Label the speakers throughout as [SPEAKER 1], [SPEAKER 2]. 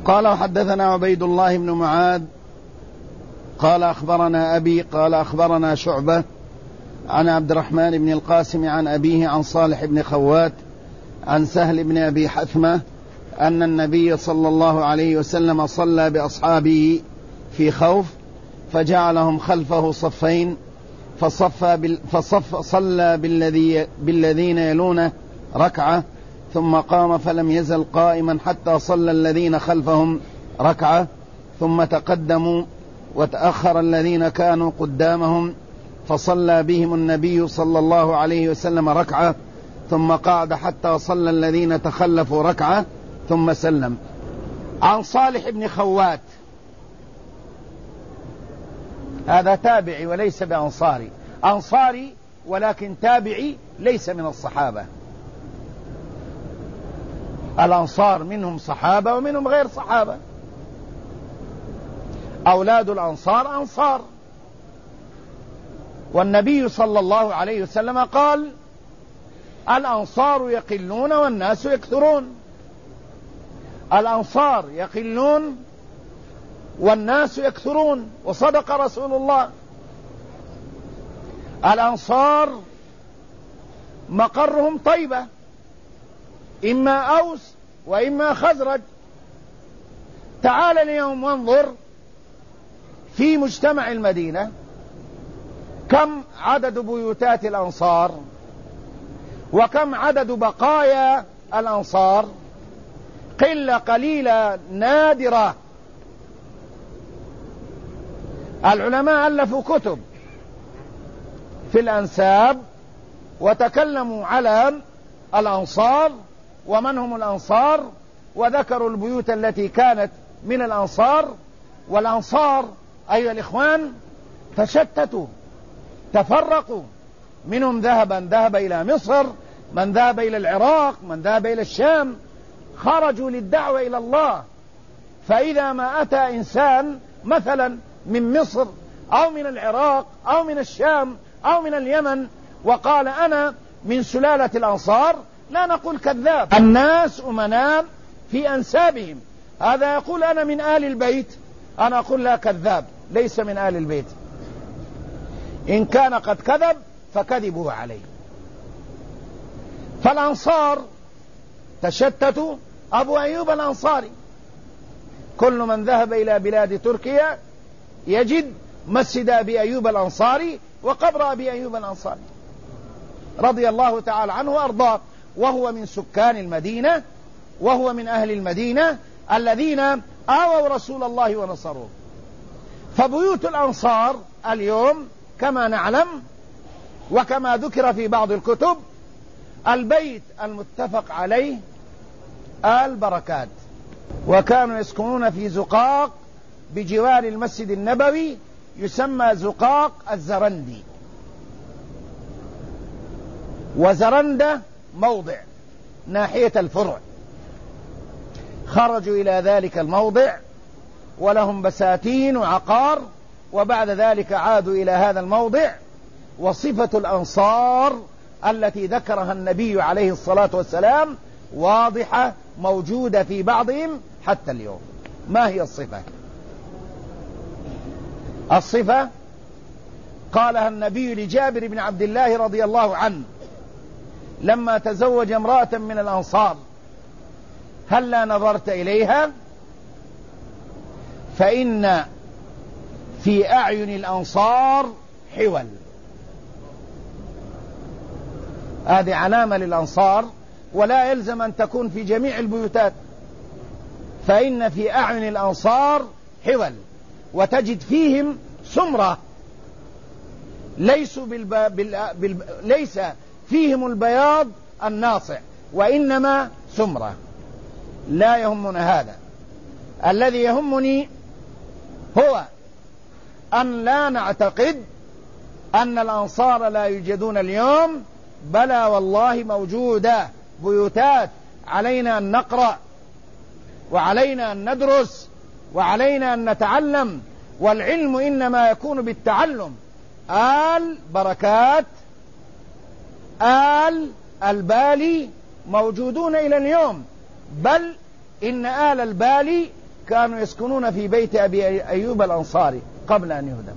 [SPEAKER 1] قال وحدثنا عبيد الله بن معاذ قال أخبرنا أبي قال أخبرنا شعبة عن عبد الرحمن بن القاسم عن أبيه عن صالح بن خوات عن سهل بن أبي حثمة أن النبي صلى الله عليه وسلم صلى بأصحابه في خوف فجعلهم خلفه صفين صلى بالذين يلونه ركعة ثم قام فلم يزل قائما حتى صلى الذين خلفهم ركعة ثم تقدموا وتأخر الذين كانوا قدامهم فصلى بهم النبي صلى الله عليه وسلم ركعة ثم قعد حتى صلى الذين تخلفوا ركعة ثم سلم. عن صالح بن خوات، هذا تابعي وليس بأنصاري، أنصاري ولكن تابعي ليس من الصحابة. الأنصار منهم صحابة ومنهم غير صحابة، أولاد الأنصار أنصار، والنبي صلى الله عليه وسلم قال الأنصار يقلون والناس يكثرون. الأنصار يقلون والناس يكثرون، وصدق رسول الله. الأنصار مقرهم طيبة، إما أوس وإما خزرج. تعال اليوم وانظر في مجتمع المدينة كم عدد بيوتات الأنصار وكم عدد بقايا الأنصار، قلة قليلة نادرة. العلماء ألفوا كتب في الأنساب وتكلموا على الأنصار ومن هم الأنصار، وذكروا البيوت التي كانت من الأنصار. والأنصار أيها الإخوان تشتتوا تفرقوا، منهم ذهب إلى مصر، من ذهب إلى العراق، من ذهب إلى الشام، خرجوا للدعوة إلى الله. فإذا ما أتى إنسان مثلا من مصر أو من العراق أو من الشام أو من اليمن وقال أنا من سلالة الأنصار، لا نقول كذاب، الناس أمناء في أنسابهم. هذا يقول أنا من آل البيت، أنا أقول لا، كذاب، ليس من آل البيت. إن كان قد كذب فكذبوا عليه. فالأنصار تشتتوا. أبو أيوب الأنصاري، كل من ذهب إلى بلاد تركيا يجد مسجد أبي أيوب الأنصاري وقبر أبي أيوب الأنصاري رضي الله تعالى عنه وأرضاه، وهو من سكان المدينة، وهو من أهل المدينة الذين آووا رسول الله ونصروه. فبيوت الأنصار اليوم كما نعلم وكما ذكر في بعض الكتب، البيت المتفق عليه آل بركات، وكانوا يسكنون في زقاق بجوار المسجد النبوي يسمى زقاق الزرندي، وزرندة موضع ناحية الفرع. خرجوا إلى ذلك الموضع ولهم بساتين وعقار، وبعد ذلك عادوا إلى هذا الموضع. وصفة الأنصار التي ذكرها النبي عليه الصلاة والسلام واضحة موجودة في بعضهم حتى اليوم. ما هي الصفة؟ الصفة قالها النبي لجابر بن عبد الله رضي الله عنه لما تزوج امرأة من الأنصار: هلا نظرت إليها؟ فإن في أعين الأنصار حول. هذه علامة للأنصار، ولا يلزم أن تكون في جميع البيوتات. فإن في أعين الأنصار حول، وتجد فيهم سمرة، ليس فيهم البياض الناصع، وإنما سمرة. لا يهمنا هذا، الذي يهمني هو أن لا نعتقد أن الأنصار لا يوجدون اليوم، بلى والله موجودة بيوتات. علينا أن نقرأ، وعلينا أن ندرس، وعلينا أن نتعلم، والعلم إنما يكون بالتعلم. آل بركات، آل البالي موجودون إلى اليوم، بل إن آل البالي كانوا يسكنون في بيت أبي أيوب الأنصاري قبل أن يهدم،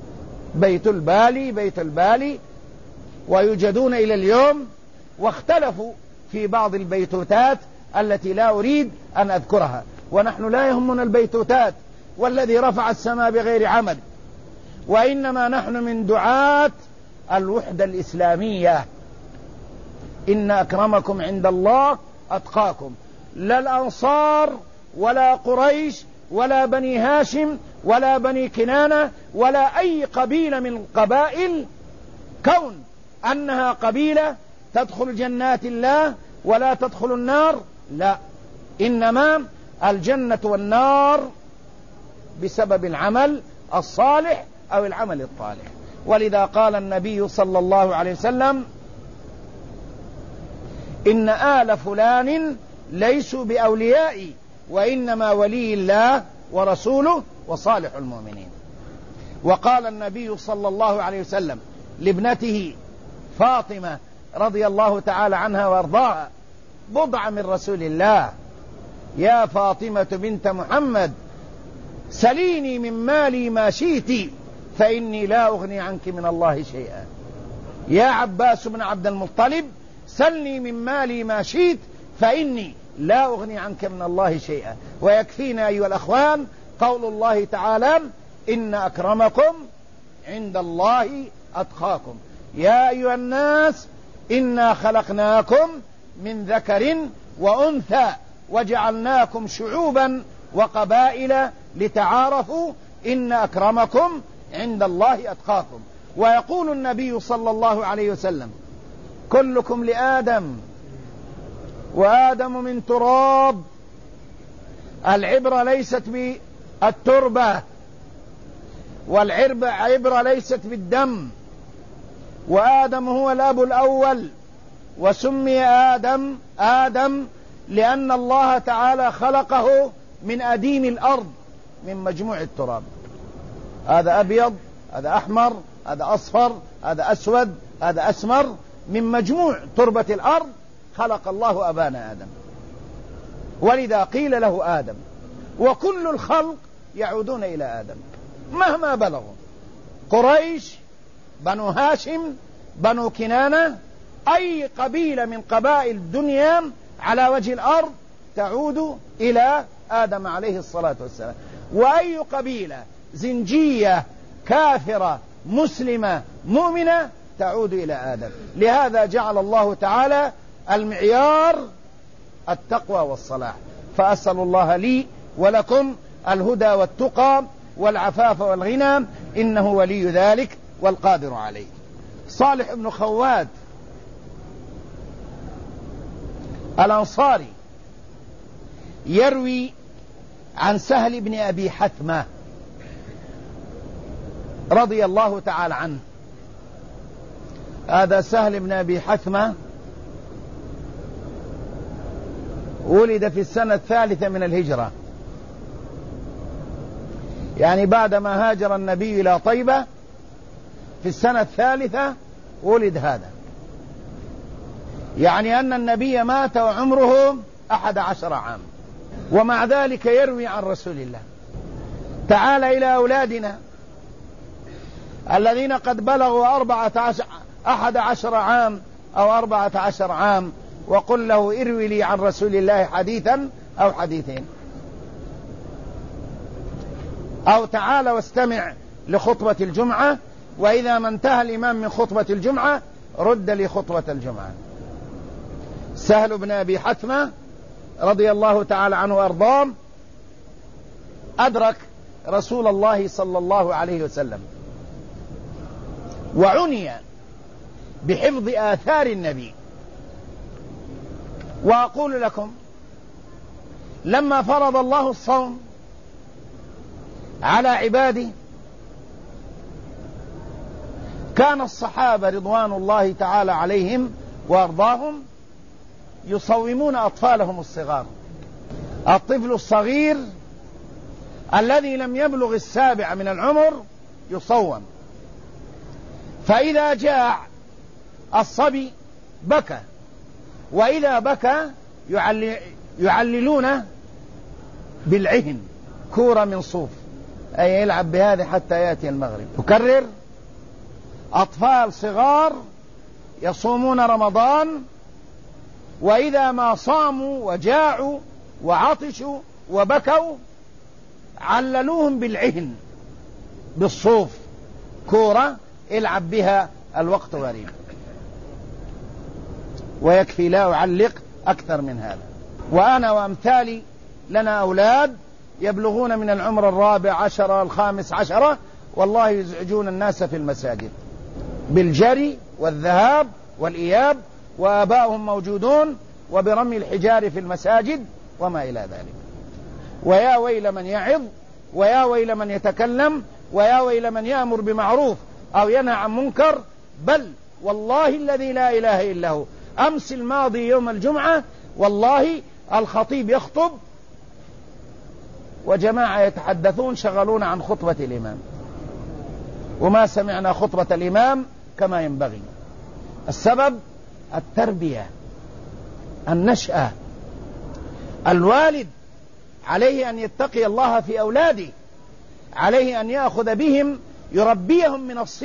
[SPEAKER 1] بيت البالي، ويوجدون إلى اليوم، واختلفوا في بعض البيتوتات التي لا أريد أن أذكرها، ونحن لا يهمنا البيتوتات والذي رفع السماء بغير عمد، وإنما نحن من دعاة الوحدة الإسلامية. إن أكرمكم عند الله أتقاكم، لا الأنصار ولا قريش ولا بني هاشم ولا بني كنانة ولا أي قبيلة من القبائل، كون أنها قبيلة تدخل جنات الله ولا تدخل النار، لا، إنما الجنة والنار بسبب العمل الصالح أو العمل الطالح. ولذا قال النبي صلى الله عليه وسلم: إن آل فلان ليسوا بأوليائي، وإنما ولي الله ورسوله وصالح المؤمنين. وقال النبي صلى الله عليه وسلم لابنته فاطمة رضي الله تعالى عنها وارضاها، بضعة من رسول الله: يا فاطمة بنت محمد، سليني من مالي ما شئت فإني لا أغني عنك من الله شيئا. يا عباس بن عبد المطلب، سلني من مالي ما شئت فإني لا أغني عنك من الله شيئا. ويكفينا أيها الأخوان قول الله تعالى: إن أكرمكم عند الله أتقاكم. يا أيها الناس إنا خلقناكم من ذكر وأنثى وجعلناكم شعوبا وقبائل لتعارفوا إن أكرمكم عند الله أتقاكم. ويقول النبي صلى الله عليه وسلم: كلكم لآدم وآدم من تراب. العبرة ليست بالتربة، والعبرة ليست بالدم، وآدم هو الأب الأول، وسمي آدم لأن الله تعالى خلقه من أديم الأرض، من مجموع التراب. هذا أبيض، هذا أحمر، هذا أصفر، هذا أسود، هذا أسمر، من مجموع تربة الأرض خلق الله أبانا آدم، ولذا قيل له آدم. وكل الخلق يعودون إلى آدم مهما بلغوا، قريش، بنو هاشم، بنو كنانة، أي قبيلة من قبائل الدنيا على وجه الأرض تعود إلى آدم عليه الصلاة والسلام. وأي قبيلة زنجية كافرة مسلمة مؤمنة تعود إلى آدم. لهذا جعل الله تعالى المعيار التقوى والصلاح. فأسأل الله لي ولكم الهدى والتقى والعفاف والغنى، إنه ولي ذلك والقادر عليه. صالح بن خواد الأنصاري يروي عن سهل بن أبي حثمة رضي الله تعالى عنه. هذا سهل بن أبي حثمة ولد في السنة 3 من الهجرة، يعني بعدما هاجر النبي إلى طيبة في السنة 3 ولد هذا، يعني أن النبي مات وعمره 11 عام، ومع ذلك يروي عن رسول الله. تعال إلى أولادنا الذين قد بلغوا 11 عام أو 14 عام، وقل له اروي لي عن رسول الله حديثا أو حديثين، أو تعال واستمع لخطبة الجمعة، وإذا ما انتهى الإمام من خطبة الجمعة رد لي خطبة الجمعة. سهل بن أبي حثمة رضي الله تعالى عنه وأرضاه أدرك رسول الله صلى الله عليه وسلم، وعني بحفظ آثار النبي. وأقول لكم لما فرض الله الصوم على عباده كان الصحابة رضوان الله تعالى عليهم وأرضاهم يصومون أطفالهم الصغار. الطفل الصغير الذي لم يبلغ 7 من العمر يصوم، فإذا جاع الصبي بكى، وإذا بكى يعللون بالعهن، كورة من صوف، أي يلعب بهذه حتى يأتي المغرب. أكرر: أطفال صغار يصومون رمضان، وإذا ما صاموا وجاعوا وعطشوا وبكوا عللوهم بالعهن، بالصوف، كورة يلعب بها الوقت غريب. ويكفي لا أعلق أكثر من هذا. وأنا وأمثالي لنا أولاد يبلغون من العمر 14 15، والله يزعجون الناس في المساجد بالجري والذهاب والإياب، وآباؤهم موجودون، وبرمي الحجار في المساجد وما إلى ذلك. ويا ويل من يعظ، ويا ويل من يتكلم، ويا ويل من يأمر بمعروف أو ينهى عن منكر. بل والله الذي لا إله إلا هو، أمس الماضي يوم الجمعة والله الخطيب يخطب وجماعة يتحدثون شغلون عن خطبة الإمام، وما سمعنا خطبة الإمام كما ينبغي. السبب التربية، النشأة. الوالد عليه أن يتقي الله في أولاده، عليه أن يأخذ بهم يربيهم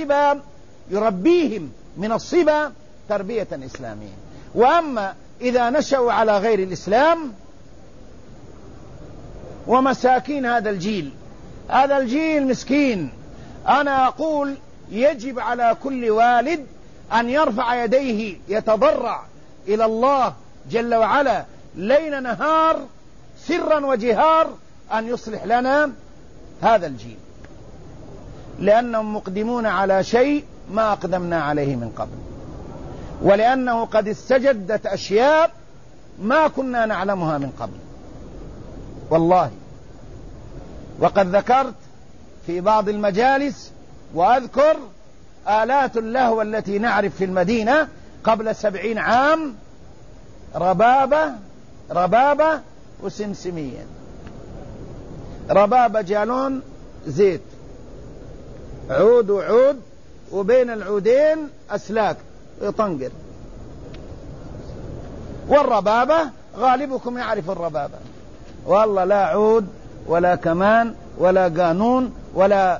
[SPEAKER 1] من الصبا تربية إسلامية. وأما إذا نشأوا على غير الإسلام ومساكين هذا الجيل مسكين، أنا أقول يجب على كل والد أن يرفع يديه يتضرع إلى الله جل وعلا ليل نهار سرا وجهار أن يصلح لنا هذا الجيل، لأنهم مقدمون على شيء ما أقدمنا عليه من قبل، ولأنه قد استجدت أشياء ما كنا نعلمها من قبل والله. وقد ذكرت في بعض المجالس وأذكر آلات اللهو التي نعرف في المدينة قبل 70 عام: ربابة وسمسمية. ربابة جالون زيت، عود وعود، وبين العودين أسلاك يطنقر. والربابة غالبكم يعرف الربابة، والله لا عود ولا كمان ولا قانون ولا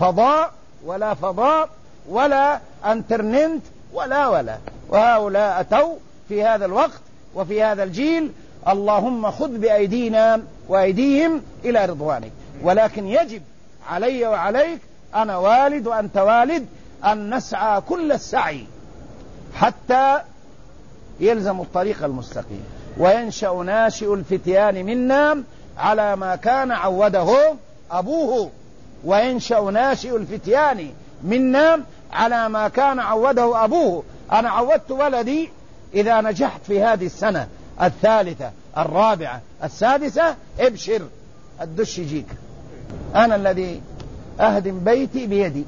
[SPEAKER 1] فضاء ولا انترنت ولا. وهؤلاء أتوا في هذا الوقت وفي هذا الجيل، اللهم خذ بأيدينا وأيديهم إلى رضوانك. ولكن يجب علي وعليك، أنا والد وأنت والد، أن نسعى كل السعي حتى يلزم الطريق المستقيم. وينشأ ناشئ الفتيان منا على ما كان عوده أبوه. وينشأ ناشئ الفتيان منا على ما كان عوده أبوه. أنا عودت ولدي إذا نجحت في هذه السنة 3 4 6 ابشر الدش يجيك. أنا الذي أهدم بيتي بيدي،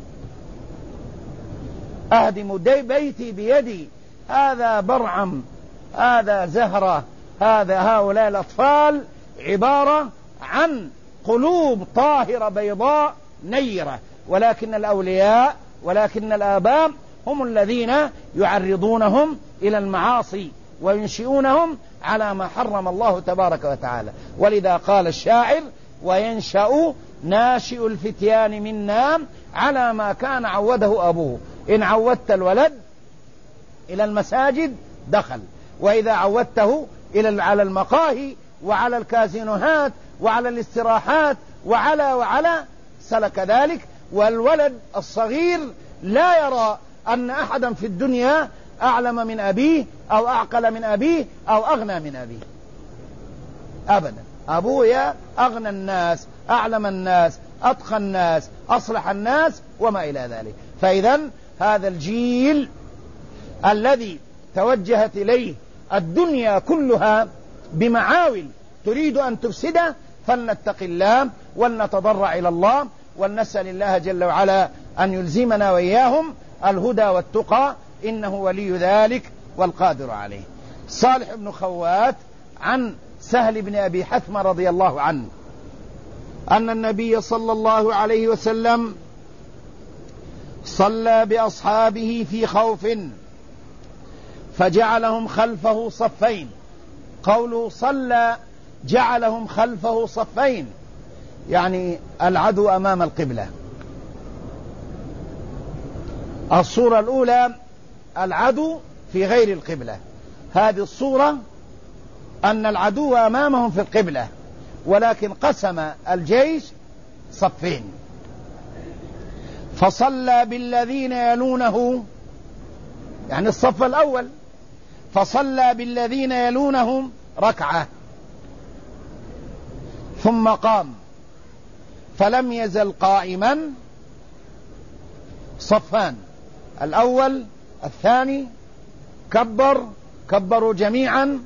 [SPEAKER 1] أهدم بيتي بيدي. هذا برعم، هذا زهرة، هؤلاء الأطفال عبارة عن قلوب طاهرة بيضاء نيرة، ولكن الأولياء ولكن الآباء هم الذين يعرضونهم إلى المعاصي وينشئونهم على ما حرم الله تبارك وتعالى. ولذا قال الشاعر: وينشأ ناشئ الفتيان منا على ما كان عوده أبوه. إن عودت الولد إلى المساجد دخل، وإذا عودته على المقاهي وعلى الكازينوهات وعلى الاستراحات وعلى سلك ذلك. والولد الصغير لا يرى أن أحدا في الدنيا أعلم من أبيه أو أعقل من أبيه أو أغنى من أبيه أبدا. أبويا أغنى الناس، أعلم الناس، أتقى الناس، أصلح الناس وما إلى ذلك. فإذا هذا الجيل الذي توجهت إليه الدنيا كلها بمعاول تريد أن تفسده، فلنتق الله ولنتضرع إلى الله ولنسأل الله جل وعلا أن يلزمنا وإياهم الهدى والتقى، إنه ولي ذلك والقادر عليه. صالح بن خوات عن سهل بن أبي حثمة رضي الله عنه أن النبي صلى الله عليه وسلم صلى بأصحابه في خوف فجعلهم خلفه صفين. قوله صلى جعلهم خلفه صفين، يعني العدو أمام القبلة. الصورة الأولى العدو في غير القبلة، هذه الصورة أن العدو أمامهم في القبلة، ولكن قسم الجيش صفين، فصلى بالذين يلونه، يعني الصف الأول، فصلى بالذين يلونهم ركعة، ثم قام فلم يزل قائما. صفان، الأول الثاني، كبروا جميعا،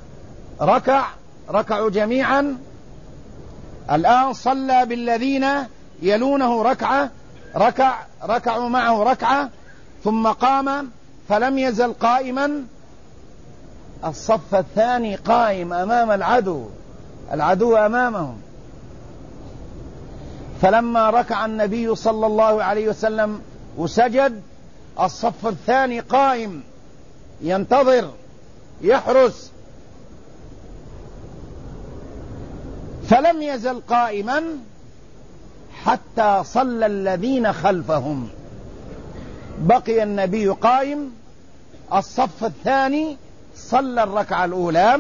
[SPEAKER 1] ركعوا جميعا. الآن صلى بالذين يلونه ركعوا معه ركعة، ثم قام فلم يزل قائما. الصف الثاني قائم أمام العدو أمامهم. فلما ركع النبي صلى الله عليه وسلم وسجد، الصف الثاني قائم ينتظر يحرس، فلم يزل قائما حتى صلى الذين خلفهم. بقي النبي قائم، الصف الثاني صلى الركعة الأولى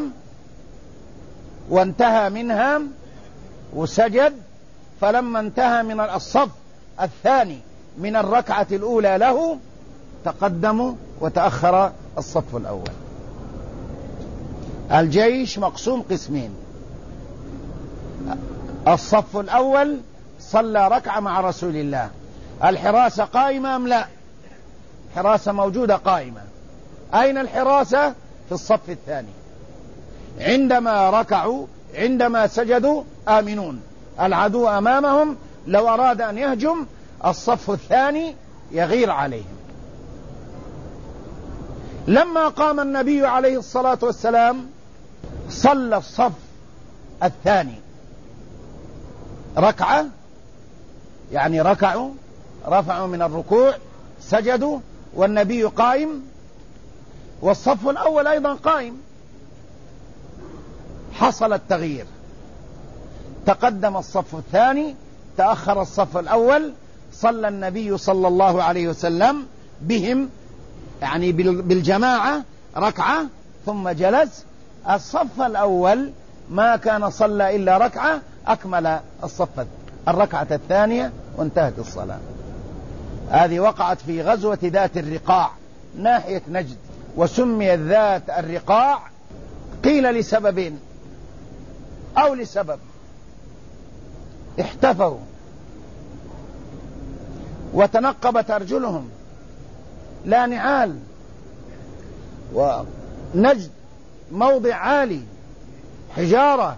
[SPEAKER 1] وانتهى منها وسجد، فلما انتهى من الصف الثاني من الركعة الأولى له تقدموا وتأخر الصف الأول. الجيش مقسوم قسمين، الصف الأول صلى ركعة مع رسول الله. الحراسة قائمة أم لا؟ حراسة موجودة قائمة. أين الحراسة؟ في الصف الثاني. عندما ركعوا، عندما سجدوا آمنون، العدو أمامهم، لو أراد أن يهجم الصف الثاني يغير عليهم. لما قام النبي عليه الصلاة والسلام صلى الصف الثاني ركعة، يعني رفعوا من الركوع، سجدوا والنبي قائم، والصف الأول أيضا قائم. حصل التغيير، تقدم الصف الثاني، تأخر الصف الأول. صلى النبي صلى الله عليه وسلم بهم، يعني بالجماعة، ركعة ثم جلس. الصف الأول ما كان صلى إلا ركعة، أكمل الركعة الثانية وانتهت الصلاة. هذه وقعت في غزوة ذات الرقاع ناحية نجد، وسميت ذات الرقاع قيل لسببين أو لسبب: احتفوا وتنقبت أرجلهم، لا نعال، ونجد موضع عالي حجارة،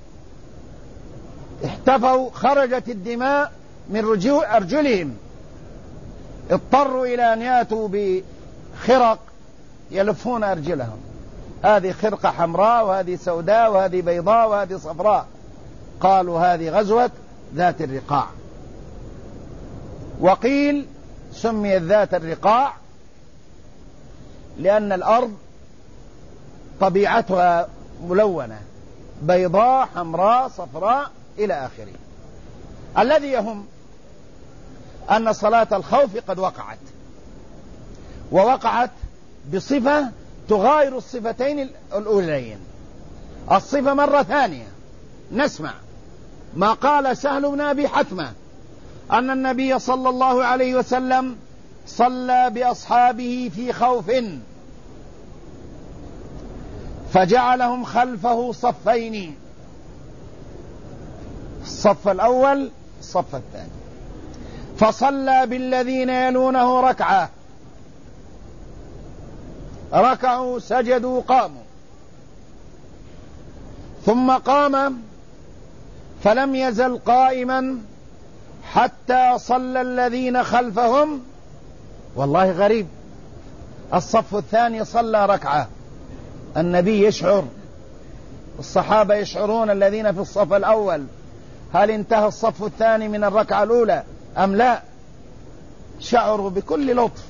[SPEAKER 1] احتفوا، خرجت الدماء من أرجلهم، اضطروا إلى أن يأتوا بخرق يلفون أرجلهم، هذه خرقة حمراء وهذه سوداء وهذه بيضاء وهذه صفراء. قالوا هذه غزوة ذات الرقاع. وقيل سميت ذات الرقاع لأن الأرض طبيعتها ملونة، بيضاء حمراء صفراء إلى آخره. الذي يهم أن صلاة الخوف قد وقعت بصفة تغاير الصفتين الأولين. الصفة مرة ثانية، نسمع ما قال سهل بن أبي حتمة أن النبي صلى الله عليه وسلم صلى بأصحابه في خوف فجعلهم خلفه صفين، الصف الأول الصف الثاني، فصلى بالذين يلونه ركعة، ركعوا سجدوا قاموا، ثم قام فلم يزل قائما حتى صلى الذين خلفهم. والله غريب، الصف الثاني صلى ركعة، النبي يشعر، الصحابة يشعرون الذين في الصف الأول، هل انتهى الصف الثاني من الركعة الأولى أم لا؟ شعروا بكل لطف.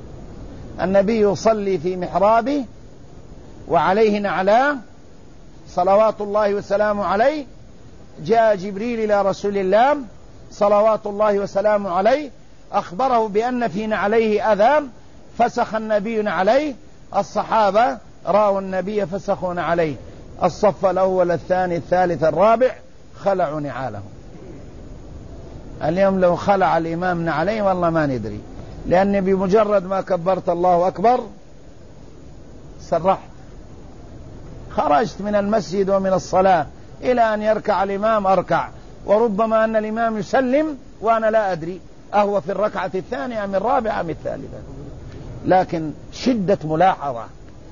[SPEAKER 1] النبي يصلي في محرابه وعليه نعلاه، صلوات الله وسلامه عليه جاء جبريل إلى رسول الله صلوات الله وسلامه عليه أخبره بأن في نعليه أذى، فسخ النبي عليه، الصحابة رأوا النبي فسخون عليه، الصف الأول الثاني الثالث الرابع خلعوا نعالهم. اليوم لو خلع الإمام نعليه والله ما ندري، لأن بمجرد ما كبرت الله أكبر سرحت، خرجت من المسجد ومن الصلاة إلى أن يركع الإمام أركع، وربما أن الإمام يسلم وأنا لا أدري أهو في الركعة الثانية أم الرابعة أم الثالثة. لكن شدة ملاحظة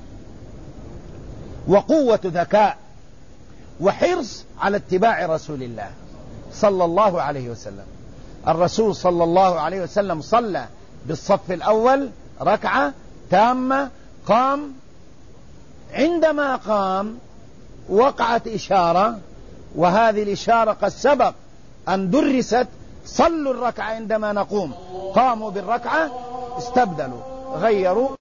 [SPEAKER 1] وقوة ذكاء وحرص على اتباع رسول الله صلى الله عليه وسلم. الرسول صلى الله عليه وسلم صلى بالصف الأول ركعة تامة، قام، عندما قام وقعت إشارة، وهذه الإشارة قد سبق أن درست: صلوا الركعة عندما نقوم. قاموا بالركعة، استبدلوا، غيروا.